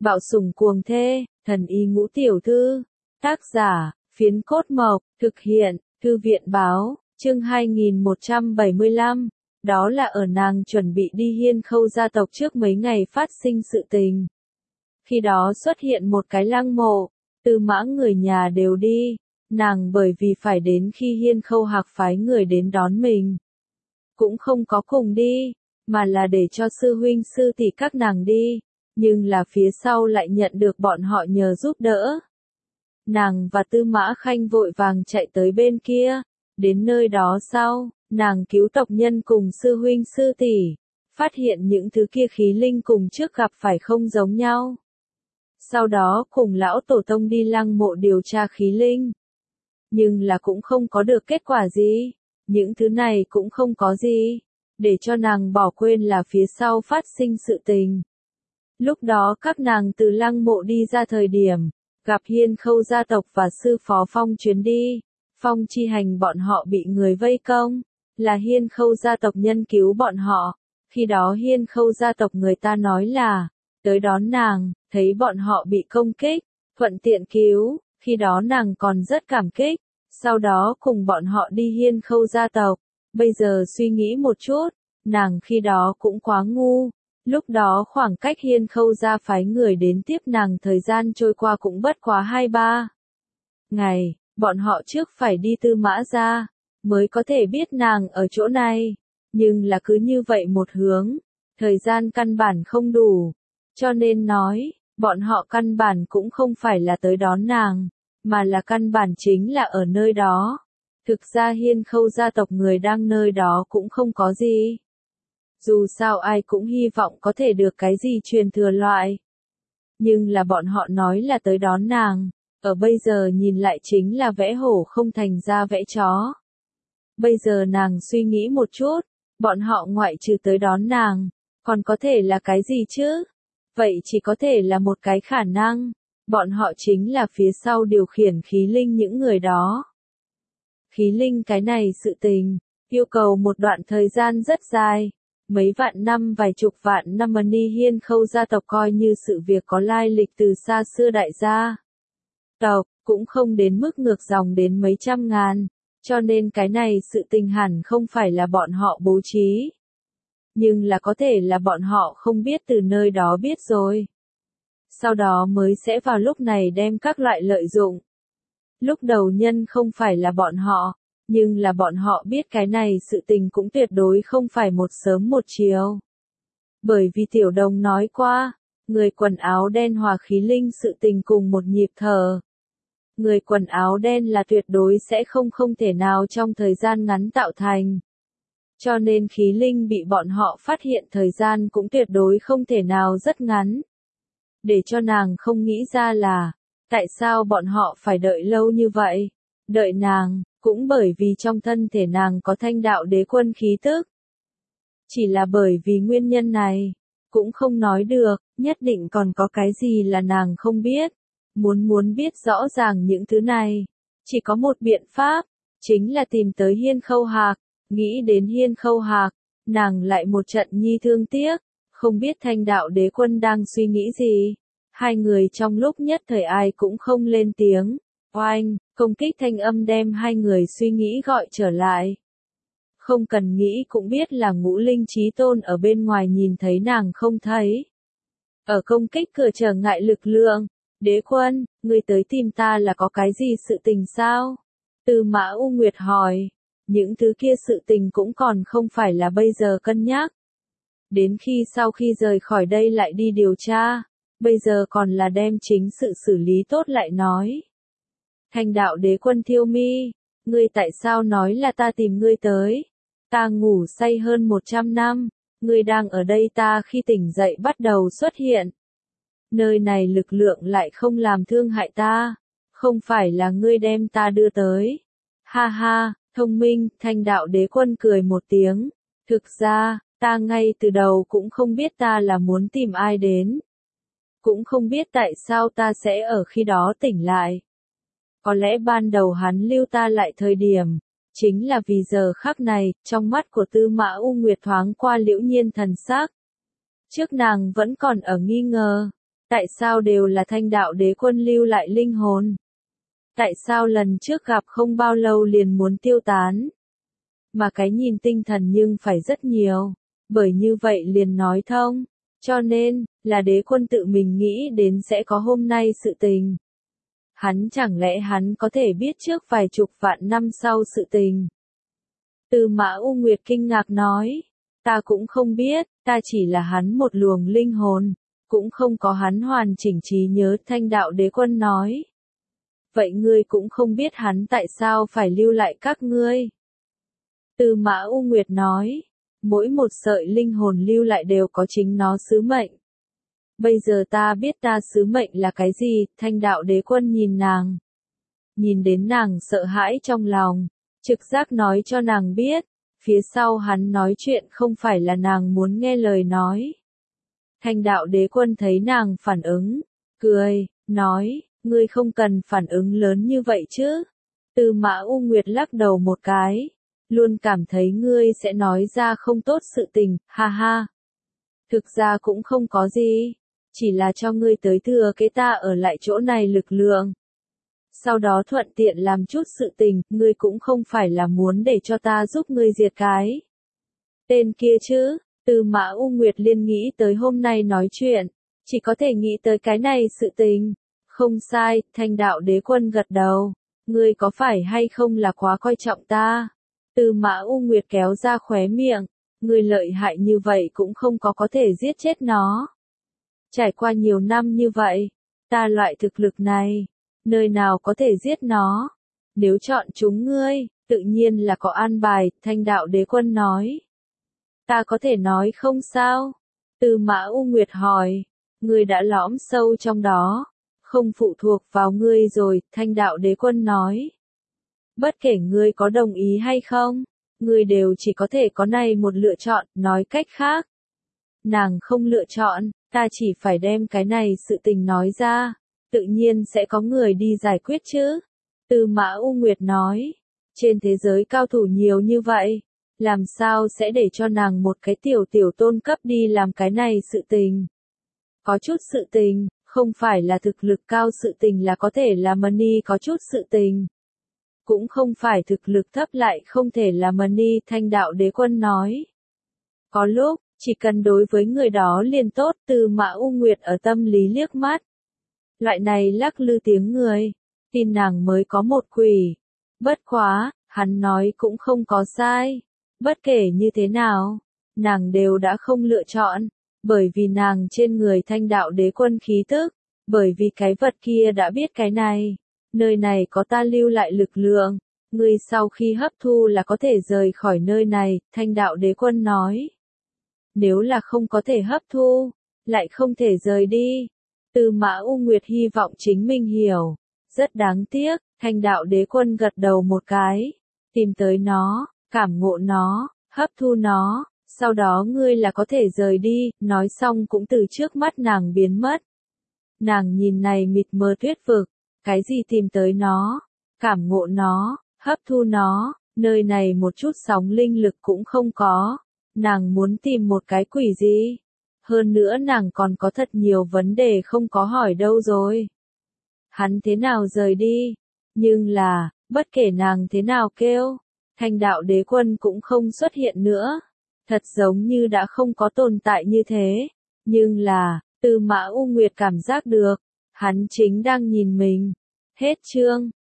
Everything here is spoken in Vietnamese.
Bạo sủng cuồng thê, thần y ngũ tiểu thư. Tác giả, Phiến Cốt Mộc, thực hiện, Thư viện báo, chương 2175. Đó là ở nàng chuẩn bị đi Hiên Khâu gia tộc trước mấy ngày phát sinh sự tình. Khi đó xuất hiện một cái lăng mộ, Tư Mã người nhà đều đi, nàng bởi vì phải đến khi Hiên Khâu Hạc phái người đến đón mình. Cũng không có cùng đi, mà là để cho sư huynh sư tỷ các nàng đi, nhưng là phía sau lại nhận được bọn họ nhờ giúp đỡ. Nàng và Tư Mã Khanh vội vàng chạy tới bên kia, đến nơi đó sau, nàng cứu tộc nhân cùng sư huynh sư tỷ, phát hiện những thứ kia khí linh cùng trước gặp phải không giống nhau. Sau đó cùng lão tổ tông đi lăng mộ điều tra khí linh. Nhưng là cũng không có được kết quả gì, những thứ này cũng không có gì, để cho nàng bỏ quên là phía sau phát sinh sự tình. Lúc đó các nàng từ lăng mộ đi ra thời điểm, gặp Hiên Khâu gia tộc và sư phó Phong chuyến đi, Phong chi hành bọn họ bị người vây công, là Hiên Khâu gia tộc nhân cứu bọn họ, khi đó Hiên Khâu gia tộc người ta nói là, tới đón nàng, thấy bọn họ bị công kích, thuận tiện cứu, khi đó nàng còn rất cảm kích, sau đó cùng bọn họ đi Hiên Khâu gia tộc, bây giờ suy nghĩ một chút, nàng khi đó cũng quá ngu. Lúc đó khoảng cách Hiên Khâu gia phái người đến tiếp nàng thời gian trôi qua cũng bất quá 2-3 ngày, bọn họ trước phải đi Tư Mã gia, mới có thể biết nàng ở chỗ này, nhưng là cứ như vậy một hướng, thời gian căn bản không đủ, cho nên nói, bọn họ căn bản cũng không phải là tới đón nàng, mà là căn bản chính là ở nơi đó. Thực ra Hiên Khâu gia tộc người đang nơi đó cũng không có gì. Dù sao ai cũng hy vọng có thể được cái gì truyền thừa loại. Nhưng là bọn họ nói là tới đón nàng, ở bây giờ nhìn lại chính là vẽ hổ không thành ra vẽ chó. Bây giờ nàng suy nghĩ một chút, bọn họ ngoại trừ tới đón nàng, còn có thể là cái gì chứ? Vậy chỉ có thể là một cái khả năng, bọn họ chính là phía sau điều khiển khí linh những người đó. Khí linh cái này sự tình, yêu cầu một đoạn thời gian rất dài. Mấy vạn năm vài chục vạn năm Ni Hiên Khâu gia tộc coi như sự việc có lai lịch từ xa xưa đại gia tộc, cũng không đến mức ngược dòng đến mấy trăm ngàn, cho nên cái này sự tình hẳn không phải là bọn họ bố trí. Nhưng là có thể là bọn họ không biết từ nơi đó biết rồi. Sau đó mới sẽ vào lúc này đem các loại lợi dụng. Lúc đầu nhân không phải là bọn họ. Nhưng là bọn họ biết cái này sự tình cũng tuyệt đối không phải một sớm một chiều. Bởi vì Tiểu Đồng nói qua, người quần áo đen hòa khí linh sự tình cùng một nhịp thở. Người quần áo đen là tuyệt đối sẽ không thể nào trong thời gian ngắn tạo thành. Cho nên khí linh bị bọn họ phát hiện thời gian cũng tuyệt đối không thể nào rất ngắn. Để cho nàng không nghĩ ra là, tại sao bọn họ phải đợi lâu như vậy? Đợi nàng. Cũng bởi vì trong thân thể nàng có thanh đạo đế quân khí tức. Chỉ là bởi vì nguyên nhân này, cũng không nói được, nhất định còn có cái gì là nàng không biết. Muốn biết rõ ràng những thứ này, chỉ có một biện pháp, chính là tìm tới Hiên Khâu Hạc. Nghĩ đến Hiên Khâu Hạc, nàng lại một trận nhi thương tiếc, không biết thanh đạo đế quân đang suy nghĩ gì. Hai người trong lúc nhất thời ai cũng không lên tiếng. Oanh, công kích thanh âm đem hai người suy nghĩ gọi trở lại. Không cần nghĩ cũng biết là Ngũ Linh Chí Tôn ở bên ngoài nhìn thấy nàng không thấy. Ở công kích cửa trở ngại lực lượng, đế quân, ngươi tới tìm ta là có cái gì sự tình sao? Tư Mã U Nguyệt hỏi, những thứ kia sự tình cũng còn không phải là bây giờ cân nhắc. Đến khi sau khi rời khỏi đây lại đi điều tra, bây giờ còn là đem chính sự xử lý tốt lại nói. Thanh đạo đế quân Thiêu Mi, ngươi tại sao nói là ta tìm ngươi tới? Ta ngủ say hơn 100 năm, ngươi đang ở đây ta khi tỉnh dậy bắt đầu xuất hiện. Nơi này lực lượng lại không làm thương hại ta, không phải là ngươi đem ta đưa tới. Ha ha, thông minh, thanh đạo đế quân cười một tiếng. Thực ra, ta ngay từ đầu cũng không biết ta là muốn tìm ai đến. Cũng không biết tại sao ta sẽ ở khi đó tỉnh lại. Có lẽ ban đầu hắn lưu ta lại thời điểm, chính là vì giờ khắc này, trong mắt của Tư Mã U Nguyệt thoáng qua liễu nhiên thần sắc. Trước nàng vẫn còn ở nghi ngờ, Tại sao đều là Thanh đạo đế quân lưu lại linh hồn? Tại sao lần trước gặp không bao lâu liền muốn tiêu tán? Mà cái nhìn tinh thần nhưng phải rất nhiều, bởi như vậy liền nói thông, cho nên, là đế quân tự mình nghĩ đến sẽ có hôm nay sự tình. Hắn chẳng lẽ hắn có thể biết trước vài chục vạn năm sau sự tình? Tư Mã U Nguyệt kinh ngạc nói, ta cũng không biết, ta chỉ là hắn một luồng linh hồn, cũng không có hắn hoàn chỉnh trí nhớ. Thanh đạo đế quân nói. Vậy ngươi cũng không biết hắn tại sao phải lưu lại các ngươi. Tư Mã U Nguyệt nói, mỗi một sợi linh hồn lưu lại đều có chính nó sứ mệnh. Bây giờ ta biết ta sứ mệnh là cái gì. Thanh đạo đế quân nhìn nàng. Nhìn đến nàng sợ hãi trong lòng, trực giác nói cho nàng biết, phía sau hắn nói chuyện không phải là nàng muốn nghe lời nói. Thanh đạo đế quân thấy nàng phản ứng, cười, nói, ngươi không cần phản ứng lớn như vậy chứ. Tư Mã U Nguyệt lắc đầu một cái, luôn cảm thấy ngươi sẽ nói ra không tốt sự tình, ha ha. Thực ra cũng không có gì, chỉ là cho ngươi tới thừa kế ta ở lại chỗ này lực lượng. Sau đó thuận tiện làm chút sự tình, ngươi cũng không phải là muốn để cho ta giúp ngươi diệt cái tên kia chứ. Tư Mã U Nguyệt liên nghĩ tới hôm nay nói chuyện, chỉ có thể nghĩ tới cái này sự tình. Không sai, Thanh đạo đế quân gật đầu. Ngươi có phải hay không là quá coi trọng ta? Tư Mã U Nguyệt kéo ra khóe miệng. Ngươi lợi hại như vậy cũng không có thể giết chết nó. Trải qua nhiều năm như vậy, ta loại thực lực này, nơi nào có thể giết nó? Nếu chọn chúng ngươi, tự nhiên là có an bài. Thanh đạo đế quân nói. Ta có thể nói không sao? Tư Mã U Nguyệt hỏi. Ngươi đã lõm sâu trong đó, không phụ thuộc vào ngươi rồi. Thanh đạo đế quân nói. Bất kể ngươi có đồng ý hay không, ngươi đều chỉ có thể có này một lựa chọn. Nói cách khác, nàng không lựa chọn, ta chỉ phải đem cái này sự tình nói ra, tự nhiên sẽ có người đi giải quyết chứ. Tư Mã U Nguyệt nói. Trên thế giới cao thủ nhiều như vậy, làm sao sẽ để cho nàng một cái tiểu tôn cấp đi làm cái này sự tình? Có chút sự tình, không phải là thực lực cao sự tình là có thể là money, có chút sự tình. Cũng không phải thực lực thấp lại không thể là money. Thanh đạo đế quân nói. Có lúc, chỉ cần đối với người đó liền tốt. Tư Mã U Nguyệt ở tâm lý liếc mắt. Loại này lắc lư tiếng người, tin nàng mới có một quỷ. Bất quá, hắn nói cũng không có sai. Bất kể như thế nào, nàng đều đã không lựa chọn, bởi vì nàng trên người Thanh đạo đế quân khí tức, bởi vì cái vật kia đã biết cái này, nơi này có ta lưu lại lực lượng, ngươi sau khi hấp thu là có thể rời khỏi nơi này. Thanh đạo đế quân nói. Nếu là không có thể hấp thu, lại không thể rời đi. Tư Mã U Nguyệt hy vọng chính mình hiểu. Rất đáng tiếc. Thanh đạo đế quân gật đầu một cái, tìm tới nó, cảm ngộ nó, hấp thu nó, sau đó ngươi là có thể rời đi. Nói xong cũng từ trước mắt nàng biến mất. Nàng nhìn này mịt mờ thuyết vực, cái gì tìm tới nó, cảm ngộ nó, hấp thu nó, nơi này một chút sóng linh lực cũng không có. Nàng muốn tìm một cái quỷ gì? Hơn nữa nàng còn có thật nhiều vấn đề không có hỏi đâu rồi. Hắn thế nào rời đi? Nhưng là, bất kể nàng thế nào kêu, Thanh đạo đế quân cũng không xuất hiện nữa. Thật giống như đã không có tồn tại như thế. Nhưng là, Tư Mã U Nguyệt cảm giác được, hắn chính đang nhìn mình. Hết chương.